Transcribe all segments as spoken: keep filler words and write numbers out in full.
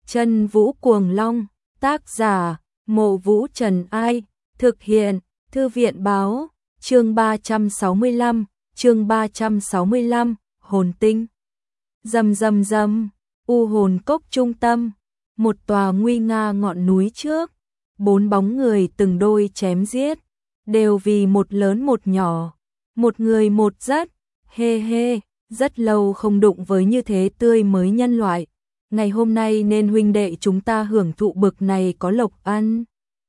Chân Vũ Cuồng Long, tác giả, Mộ Vũ Trần Ai, thực hiện, Thư viện báo, chương ba trăm sáu mươi lăm, chương ba trăm sáu mươi lăm, hồn tinh. Rầm rầm rầm, u hồn cốc trung tâm, một tòa nguy nga ngọn núi trước, bốn bóng người từng đôi chém giết, đều vì một lớn một nhỏ, một người một rất, hê hê, rất lâu không đụng với như thế tươi mới nhân loại. Ngày hôm nay nên huynh đệ chúng ta hưởng thụ bực này có lộc ăn.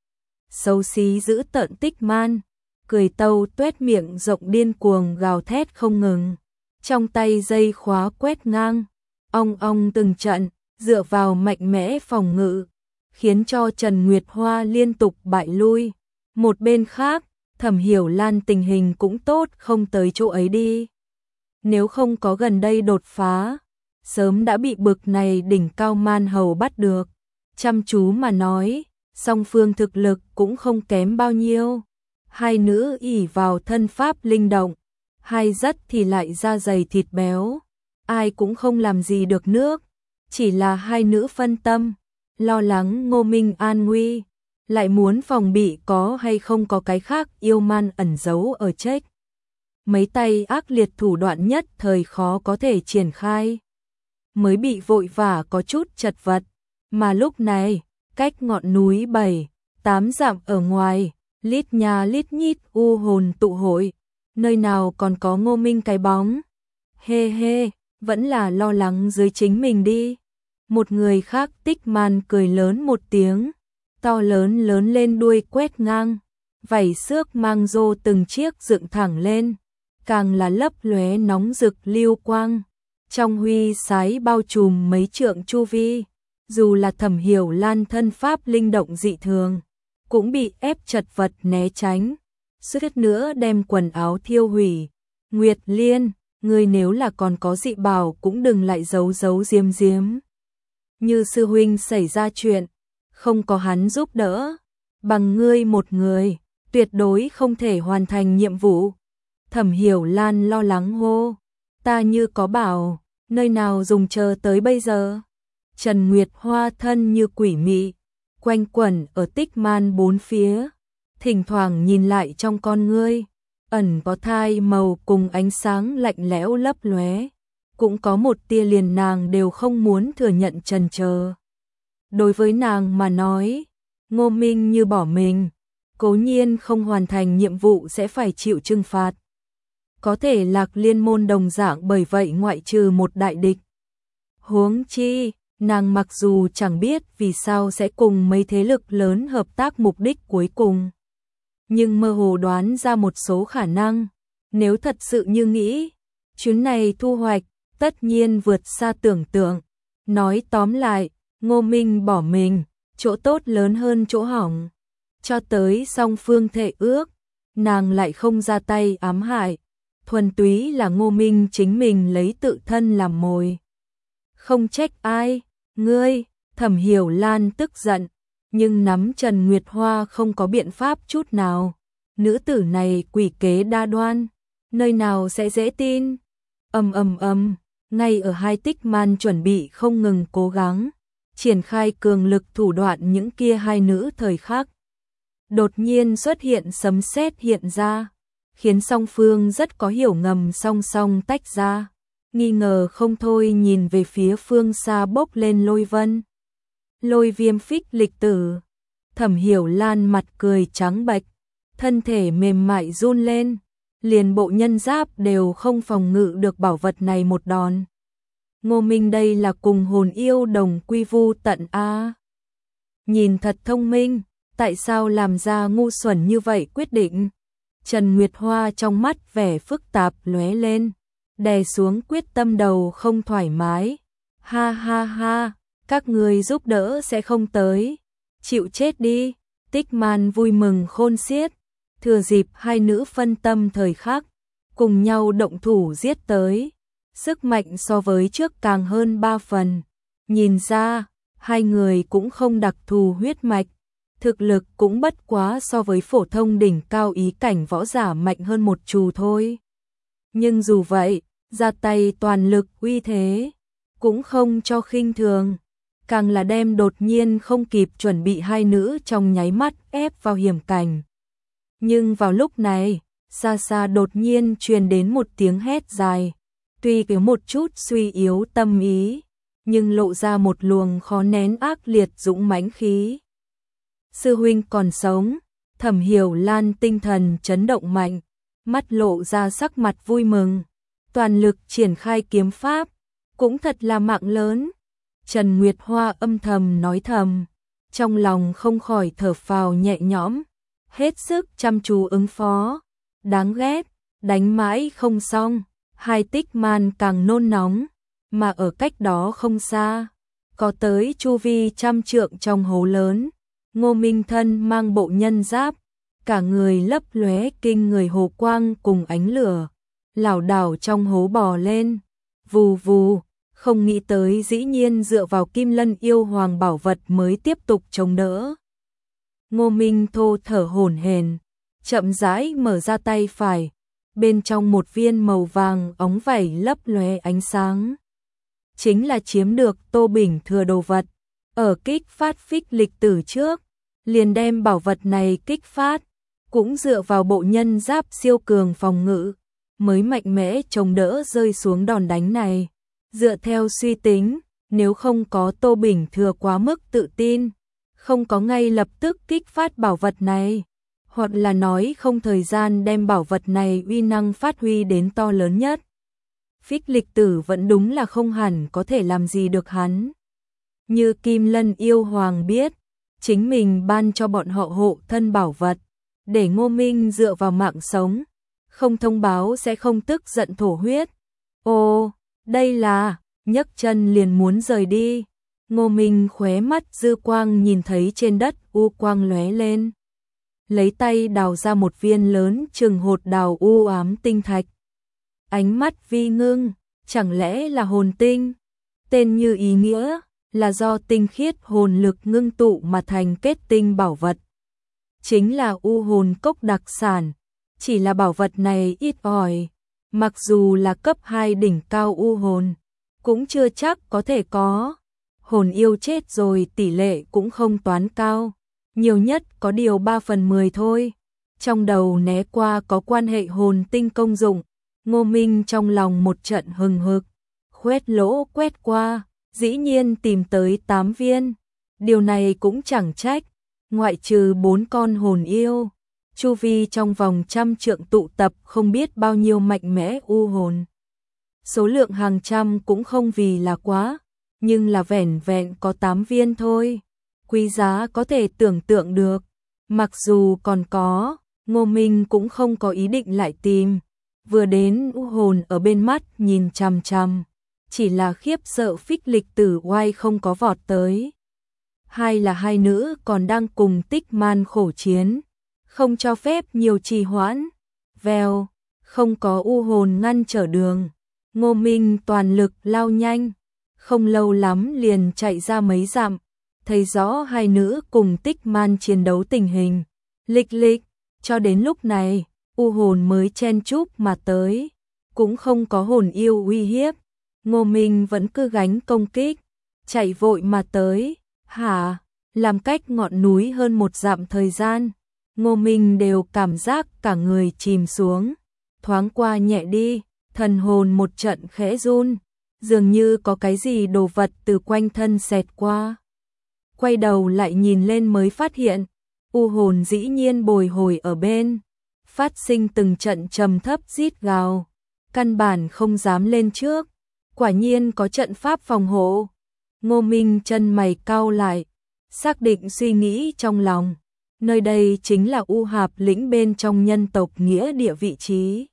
Xấu xí giữ tợn Tích Man, cười tâu tuét miệng rộng điên cuồng gào thét không ngừng. Trong tay dây khóa quét ngang, ong ong từng trận, dựa vào mạnh mẽ phòng ngự, khiến cho Trần Nguyệt Hoa liên tục bại lui. Một bên khác, Thẩm Hiểu Lan tình hình cũng tốt không tới chỗ ấy đi. Nếu không có gần đây đột phá, sớm đã bị bực này đỉnh cao man hầu bắt được. Chăm chú mà nói, song phương thực lực cũng không kém bao nhiêu. Hai nữ ỷ vào thân pháp linh động, hai rất thì lại da dày thịt béo. Ai cũng không làm gì được nước, chỉ là hai nữ phân tâm, lo lắng Ngô Minh an nguy, lại muốn phòng bị có hay không có cái khác yêu man ẩn giấu ở trách. Mấy tay ác liệt thủ đoạn nhất thời khó có thể triển khai, mới bị vội vả có chút chật vật. Mà lúc này, cách ngọn núi bảy, tám dặm ở ngoài, lít nhà lít nhít u hồn tụ hội, nơi nào còn có Ngô Minh cái bóng. Hê hê, vẫn là lo lắng dưới chính mình đi. Một người khác Tích Man cười lớn một tiếng, to lớn lớn lên đuôi quét ngang, vảy xước mang rô từng chiếc dựng thẳng lên, càng là lấp lóe nóng rực lưu quang. Trong huy sái bao trùm mấy trượng chu vi, dù là Thẩm Hiểu Lan thân pháp linh động dị thường, cũng bị ép chật vật né tránh, suýt nữa đem quần áo thiêu hủy. Nguyệt Liên, ngươi nếu là còn có dị bảo cũng đừng lại giấu giấu giếm giếm. Như sư huynh xảy ra chuyện, không có hắn giúp đỡ, bằng ngươi một người, tuyệt đối không thể hoàn thành nhiệm vụ. Thẩm Hiểu Lan lo lắng hô, ta như có bảo, nơi nào dùng chờ tới bây giờ. Trần Nguyệt Hoa thân như quỷ mị, quanh quẩn ở Tích Man bốn phía, thỉnh thoảng nhìn lại trong con ngươi, ẩn có thai màu cùng ánh sáng lạnh lẽo lấp lóe, cũng có một tia liền nàng đều không muốn thừa nhận chần chờ. Đối với nàng mà nói, Ngô Minh như bỏ mình, cố nhiên không hoàn thành nhiệm vụ sẽ phải chịu trừng phạt. Có thể Lạc Liên môn đồng dạng bởi vậy ngoại trừ một đại địch. Huống chi, nàng mặc dù chẳng biết vì sao sẽ cùng mấy thế lực lớn hợp tác mục đích cuối cùng, nhưng mơ hồ đoán ra một số khả năng. Nếu thật sự như nghĩ, chuyến này thu hoạch tất nhiên vượt xa tưởng tượng. Nói tóm lại, Ngô Minh bỏ mình, chỗ tốt lớn hơn chỗ hỏng. Cho tới song phương thệ ước, nàng lại không ra tay ám hại, thuần túy là Ngô Minh chính mình lấy tự thân làm mồi. Không trách ai, ngươi. Thẩm Hiểu Lan tức giận, nhưng nắm Trần Nguyệt Hoa không có biện pháp chút nào. Nữ tử này quỷ kế đa đoan, nơi nào sẽ dễ tin. Ầm ầm ầm, ngay ở hai Tích Man chuẩn bị không ngừng cố gắng triển khai cường lực thủ đoạn những kia hai nữ thời khắc, đột nhiên xuất hiện sấm sét hiện ra, khiến song phương rất có hiểu ngầm song song tách ra, nghi ngờ không thôi nhìn về phía phương xa bốc lên lôi vân. Lôi Viêm Phích Lịch Tử. Thẩm Hiểu Lan mặt cười trắng bệch, thân thể mềm mại run lên, liền bộ nhân giáp đều không phòng ngự được bảo vật này một đòn. Ngô Minh đây là cùng hồn yêu đồng quy vu tận a. Nhìn thật thông minh, tại sao làm ra ngu xuẩn như vậy quyết định? Trần Nguyệt Hoa trong mắt vẻ phức tạp lóe lên, đè xuống quyết tâm đầu không thoải mái. Ha ha ha, các người giúp đỡ sẽ không tới, chịu chết đi. Tích Man vui mừng khôn xiết, thừa dịp hai nữ phân tâm thời khắc, cùng nhau động thủ giết tới. Sức mạnh so với trước càng hơn ba phần. Nhìn ra, hai người cũng không đặc thù huyết mạch, thực lực cũng bất quá so với phổ thông đỉnh cao ý cảnh võ giả mạnh hơn một chù thôi. Nhưng dù vậy, ra tay toàn lực uy thế, cũng không cho khinh thường. càng là đem đột nhiên không kịp chuẩn bị hai nữ trong nháy mắt ép vào hiểm cảnh. Nhưng vào lúc này, xa xa đột nhiên truyền đến một tiếng hét dài, tuy có một chút suy yếu tâm ý, nhưng lộ ra một luồng khó nén ác liệt dũng mãnh khí. Sư huynh còn sống, Thẩm Hiểu Lan tinh thần chấn động mạnh, mắt lộ ra sắc mặt vui mừng, toàn lực triển khai kiếm pháp, cũng thật là mạng lớn. Trần Nguyệt Hoa âm thầm nói thầm, trong lòng không khỏi thở phào nhẹ nhõm, hết sức chăm chú ứng phó. Đáng ghét, đánh mãi không xong, hai tích man càng nôn nóng, mà ở cách đó không xa, có tới chu vi trăm trượng trong hố lớn, Ngô Minh thân mang bộ nhân giáp, cả người lấp lóe kinh người hồ quang cùng ánh lửa, lảo đảo trong hố bò lên, vù vù, không nghĩ tới dĩ nhiên dựa vào Kim Lân yêu hoàng bảo vật mới tiếp tục chống đỡ. Ngô Minh thô thở hổn hển, chậm rãi mở ra tay phải, bên trong một viên màu vàng óng vảy lấp lóe ánh sáng. Chính là chiếm được Tô Bình thừa đồ vật, ở kích phát phích lịch tử trước, liền đem bảo vật này kích phát, cũng dựa vào bộ nhân giáp siêu cường phòng ngự, mới mạnh mẽ chống đỡ rơi xuống đòn đánh này. Dựa theo suy tính, nếu không có Tô Bình thừa quá mức tự tin, không có ngay lập tức kích phát bảo vật này, hoặc là nói không thời gian đem bảo vật này uy năng phát huy đến to lớn nhất, phích lịch tử vẫn đúng là không hẳn có thể làm gì được hắn. Như Kim Lân yêu hoàng biết, chính mình ban cho bọn họ hộ thân bảo vật, để Ngô Minh dựa vào mạng sống, không thông báo sẽ không tức giận thổ huyết. Ô, đây là, nhấc chân liền muốn rời đi. Ngô Minh khóe mắt dư quang nhìn thấy trên đất u quang lóe lên. Lấy tay đào ra một viên lớn chừng hột đào u ám tinh thạch. Ánh mắt vi ngưng, chẳng lẽ là hồn tinh? Tên như ý nghĩa, là do tinh khiết hồn lực ngưng tụ mà thành kết tinh bảo vật. Chính là u hồn cốc đặc sản, chỉ là bảo vật này ít ỏi, mặc dù là cấp hai đỉnh cao u hồn, cũng chưa chắc có thể có. Hồn yêu chết rồi tỷ lệ cũng không toán cao, nhiều nhất có điều ba phần mười thôi. Trong đầu né qua có quan hệ hồn tinh công dụng, Ngô Minh trong lòng một trận hừng hực, khoét lỗ quét qua, dĩ nhiên tìm tới tám viên. Điều này cũng chẳng trách, ngoại trừ bốn con hồn yêu, chu vi trong vòng trăm trượng tụ tập không biết bao nhiêu mạnh mẽ u hồn. Số lượng hàng trăm cũng không vì là quá, nhưng là vẻn vẹn có tám viên thôi, quý giá có thể tưởng tượng được. Mặc dù còn có, Ngô Minh cũng không có ý định lại tìm, vừa đến u hồn ở bên mắt nhìn chằm chằm, chỉ là khiếp sợ phích lịch tử oai không có vọt tới. Hai là hai nữ còn đang cùng tích man khổ chiến, không cho phép nhiều trì hoãn. Vèo, không có u hồn ngăn trở đường, Ngô Minh toàn lực lao nhanh, không lâu lắm liền chạy ra mấy dặm, thấy rõ hai nữ cùng tích man chiến đấu tình hình. Lịch lịch, cho đến lúc này, u hồn mới chen chúc mà tới, cũng không có hồn yêu uy hiếp, Ngô Minh vẫn cứ gánh công kích, chạy vội mà tới. Hả, làm cách ngọn núi hơn một dặm thời gian, Ngô Minh đều cảm giác cả người chìm xuống, thoáng qua nhẹ đi, thần hồn một trận khẽ run, dường như có cái gì đồ vật từ quanh thân xẹt qua. Quay đầu lại nhìn lên mới phát hiện, u hồn dĩ nhiên bồi hồi ở bên, phát sinh từng trận trầm thấp rít gào, căn bản không dám lên trước, quả nhiên có trận pháp phòng hộ. Ngô Minh chân mày cau lại, xác định suy nghĩ trong lòng, nơi đây chính là U Hạp lĩnh bên trong nhân tộc nghĩa địa vị trí.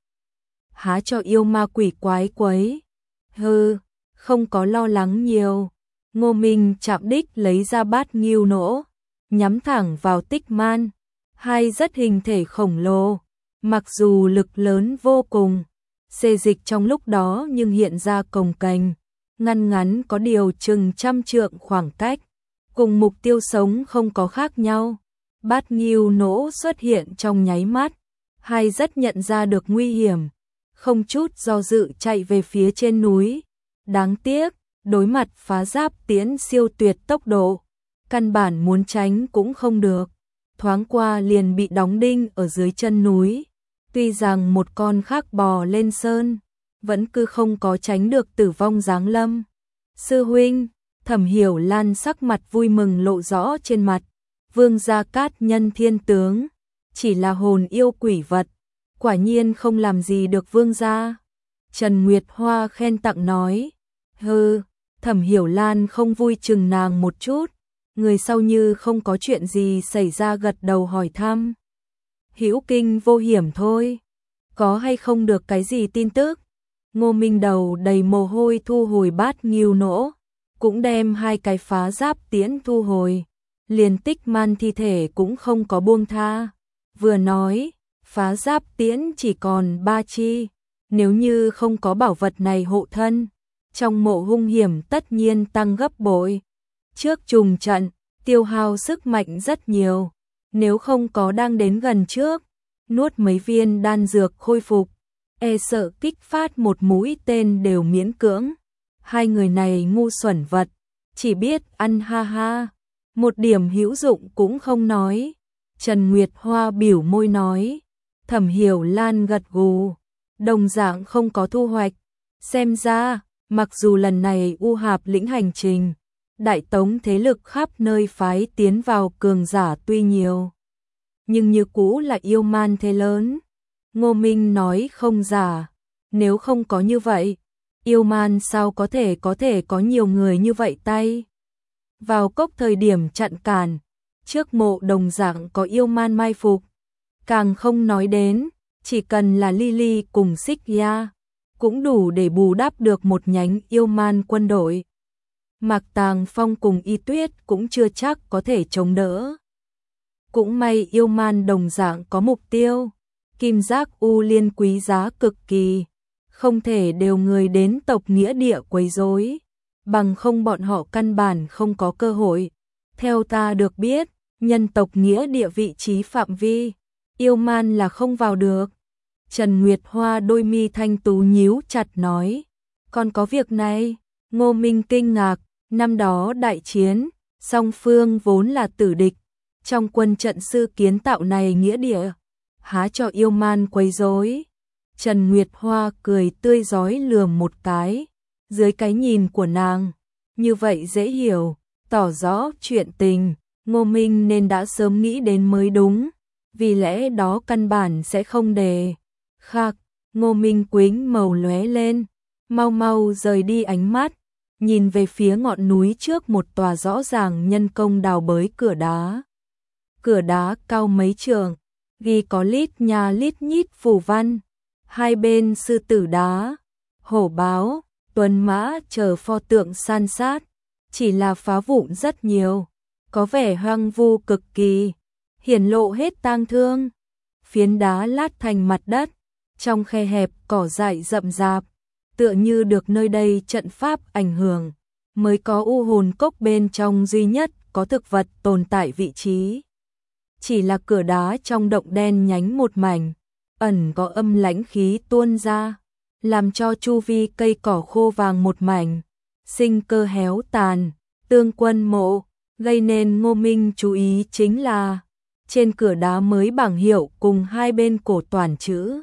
Há cho yêu ma quỷ quái quấy. Hừ, không có lo lắng nhiều. Ngô Minh chạm đích lấy ra bát nghiêu nỗ, nhắm thẳng vào tích man. Hai rất hình thể khổng lồ, mặc dù lực lớn vô cùng, xê dịch trong lúc đó nhưng hiện ra cồng kềnh, ngăn ngắn có điều chừng trăm trượng khoảng cách, cùng mục tiêu sống không có khác nhau. Bát nghiêu nỗ xuất hiện trong nháy mắt, hai rất nhận ra được nguy hiểm, không chút do dự chạy về phía trên núi. Đáng tiếc, đối mặt phá giáp tiễn siêu tuyệt tốc độ, căn bản muốn tránh cũng không được, thoáng qua liền bị đóng đinh ở dưới chân núi. Tuy rằng một con khác bò lên sơn, vẫn cứ không có tránh được tử vong giáng lâm. Sư huynh, Thẩm Hiểu Lan sắc mặt vui mừng lộ rõ trên mặt. Vương gia Cát Nhân thiên tướng, chỉ là hồn yêu quỷ vật, quả nhiên không làm gì được vương gia. Trần Nguyệt Hoa khen tặng nói. Hừ, Thẩm Hiểu Lan không vui chừng nàng một chút, người sau như không có chuyện gì xảy ra gật đầu hỏi thăm. Hữu kinh vô hiểm thôi, có hay không được cái gì tin tức? Ngô Minh đầu đầy mồ hôi thu hồi bát nghiêu nỗ, cũng đem hai cái phá giáp tiễn thu hồi, liền Tích Man thi thể cũng không có buông tha. Vừa nói, phá giáp tiễn chỉ còn ba chi, nếu như không có bảo vật này hộ thân, trong mộ hung hiểm tất nhiên tăng gấp bội. Trước trùng trận, tiêu hao sức mạnh rất nhiều, nếu không có đang đến gần trước, nuốt mấy viên đan dược khôi phục, e sợ kích phát một mũi tên đều miễn cưỡng. Hai người này ngu xuẩn vật, chỉ biết ăn ha ha, một điểm hữu dụng cũng không nói. Trần Nguyệt Hoa biểu môi nói. Thẩm Hiểu Lan gật gù, đồng dạng không có thu hoạch. Xem ra, mặc dù lần này U Hạp lĩnh hành trình, Đại Tống thế lực khắp nơi phái tiến vào cường giả tuy nhiều, nhưng như cũ là yêu man thế lớn. Ngô Minh nói không giả, nếu không có như vậy, yêu man sao có thể có thể có nhiều người như vậy tay. Vào cốc thời điểm chặn cản, trước mộ đồng dạng có yêu man mai phục, càng không nói đến, chỉ cần là Lily cùng Xích Ya, cũng đủ để bù đắp được một nhánh yêu man quân đội. Mạc Tàng Phong cùng Y Tuyết cũng chưa chắc có thể chống đỡ. Cũng may yêu man đồng dạng có mục tiêu, kim giác u liên quý giá cực kỳ, không thể đều người đến tộc nghĩa địa quấy rối, bằng không bọn họ căn bản không có cơ hội. Theo ta được biết, nhân tộc nghĩa địa vị trí phạm vi, yêu man là không vào được. Trần Nguyệt Hoa đôi mi thanh tú nhíu chặt nói, còn có việc này. Ngô Minh kinh ngạc, năm đó đại chiến, song phương vốn là tử địch, trong quân trận sư kiến tạo này nghĩa địa, há cho yêu man quấy rối. Trần Nguyệt Hoa cười tươi rói lườm một cái, dưới cái nhìn của nàng, như vậy dễ hiểu, tỏ rõ chuyện tình, Ngô Minh nên đã sớm nghĩ đến mới đúng, vì lẽ đó căn bản sẽ không đề. Khắc, Ngô Minh quĩnh màu lóe lên, mau mau rời đi ánh mắt, nhìn về phía ngọn núi trước một tòa rõ ràng nhân công đào bới cửa đá. Cửa đá cao mấy trượng, ghi có lít nhà lít nhít phù văn, hai bên sư tử đá, hổ báo, tuấn mã chờ pho tượng san sát, chỉ là phá vụn rất nhiều, có vẻ hoang vu cực kỳ, hiển lộ hết tang thương. Phiến đá lát thành mặt đất, trong khe hẹp cỏ dại rậm rạp, tựa như được nơi đây trận pháp ảnh hưởng, mới có u hồn cốc bên trong duy nhất có thực vật tồn tại vị trí. Chỉ là cửa đá trong động đen nhánh một mảnh, ẩn có âm lãnh khí tuôn ra, làm cho chu vi cây cỏ khô vàng một mảnh, sinh cơ héo tàn. Tương quân mộ, gây nên Ngô Minh chú ý chính là trên cửa đá mới bảng hiệu cùng hai bên cổ toàn chữ.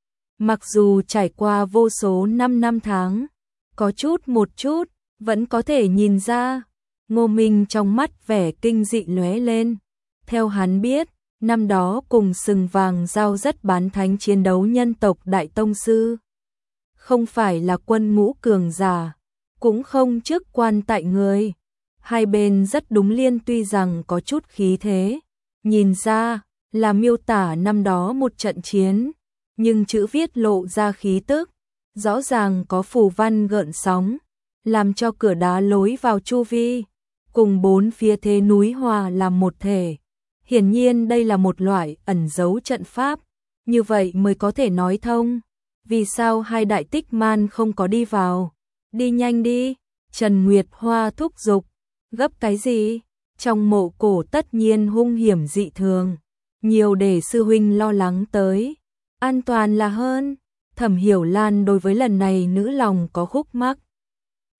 Mặc dù trải qua vô số năm năm tháng, có chút một chút, vẫn có thể nhìn ra. Ngô Minh trong mắt vẻ kinh dị lóe lên. Theo hắn biết, năm đó cùng sừng vàng giao rất bán thánh chiến đấu nhân tộc Đại Tông Sư. Không phải là quân ngũ cường giả, cũng không chức quan tại người. Hai bên rất đúng liên tuy rằng có chút khí thế, nhìn ra là miêu tả năm đó một trận chiến, nhưng chữ viết lộ ra khí tức, rõ ràng có phù văn gợn sóng, làm cho cửa đá lối vào chu vi, cùng bốn phía thế núi hòa làm một thể. Hiển nhiên đây là một loại ẩn giấu trận pháp, như vậy mới có thể nói thông. Vì sao hai đại tích man không có đi vào? Đi nhanh đi, Trần Nguyệt Hoa thúc giục. Gấp cái gì? Trong mộ cổ tất nhiên hung hiểm dị thường, nhiều để sư huynh lo lắng tới. An toàn là hơn. Thẩm Hiểu Lan đối với lần này nữ lòng có khúc mắc.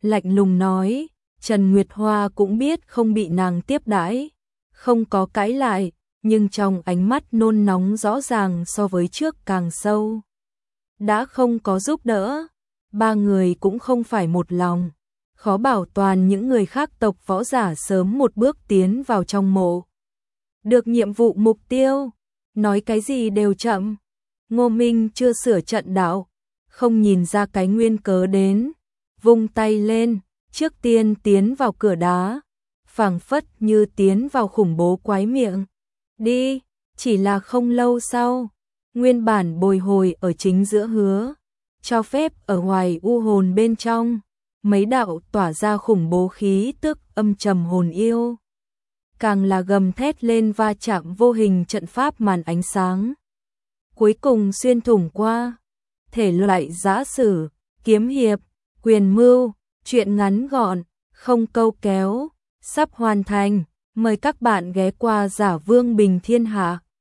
lạnh lùng nói, Trần Nguyệt Hoa cũng biết không bị nàng tiếp đãi, không có cãi lại, nhưng trong ánh mắt nôn nóng rõ ràng so với trước càng sâu. Đã không có giúp đỡ, ba người cũng không phải một lòng, khó bảo toàn những người khác tộc võ giả sớm một bước tiến vào trong mộ. Được nhiệm vụ mục tiêu, nói cái gì đều chậm. Ngô Minh chưa sửa trận đạo, không nhìn ra cái nguyên cớ đến, vung tay lên, trước tiên tiến vào cửa đá, phảng phất như tiến vào khủng bố quái miệng. Đi, chỉ là không lâu sau, nguyên bản bồi hồi ở chính giữa hứa, cho phép ở ngoài u hồn bên trong, mấy đạo tỏa ra khủng bố khí tức âm trầm hồn yêu. Càng là gầm thét lên va chạm vô hình trận pháp màn ánh sáng. Cuối cùng xuyên thủng qua, thể loại giã sử, kiếm hiệp, quyền mưu, truyện ngắn gọn, không câu kéo, sắp hoàn thành. Mời các bạn ghé qua Giả Vương Bình Thiên Hạ.